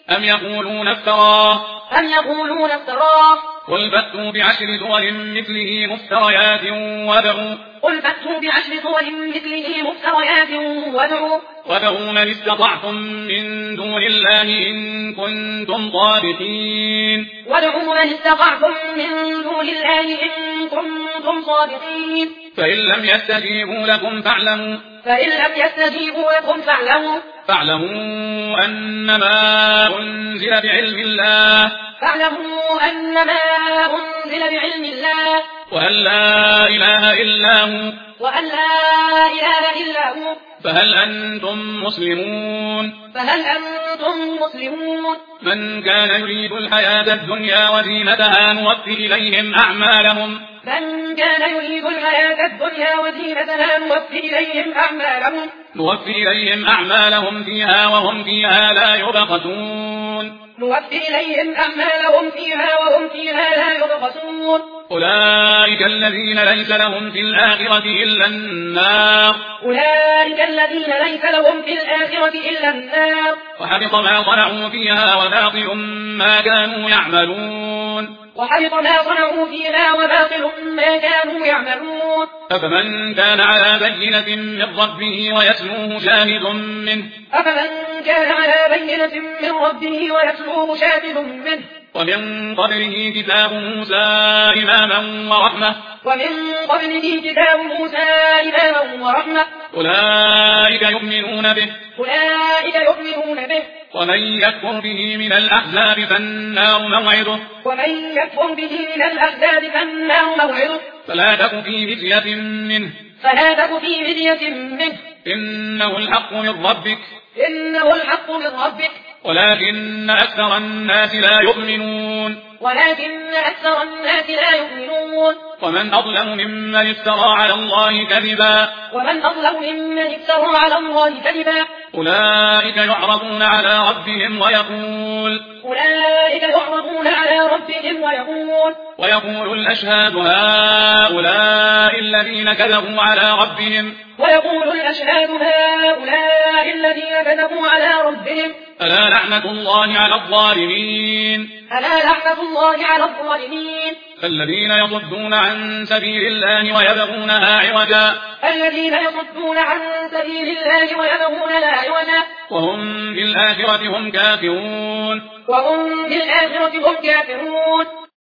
أم يقولون افتراه قل فأتوا بعشر سور مثله مفتريات وادعوا من استطعتم من دون الله إن كنتم صادقين فإن لم يستجيبوا لكم فاعلموا أنما أنزل بعلم الله وأن لا إله إلا هو فهل أنتم مسلمون من كان يريد الحياة الدنيا وزينتها نوفي إليهم أعمالهم فيها وهم فيها لا يبخسون أولئك الذين ليس لهم في الآخرة إلا النار وحبط ما صنعوا فيها وباطل ما كانوا يعملون أفمن كان على بينة من ربه ويتلوه شاهد منه ومن قبله كتاب موسى إماما ورحمة أولئك يؤمنون به ومن يكفر به من الأحزاب فالنار موعده فلا تك في مرية منه إنه الحق من ربك ولكن أكثر الناس لا يؤمنون ومن أظلم ممن افترى على الله كذبا أولئك يعرضون على ربهم ويقول الأشهاد هؤلاء الذين كذبوا على ربهم ألا لعنة الله على الظالمين الذين يصدون عن سبيل الله ويبغونها عوجا وهم بالآخرة هم كافرون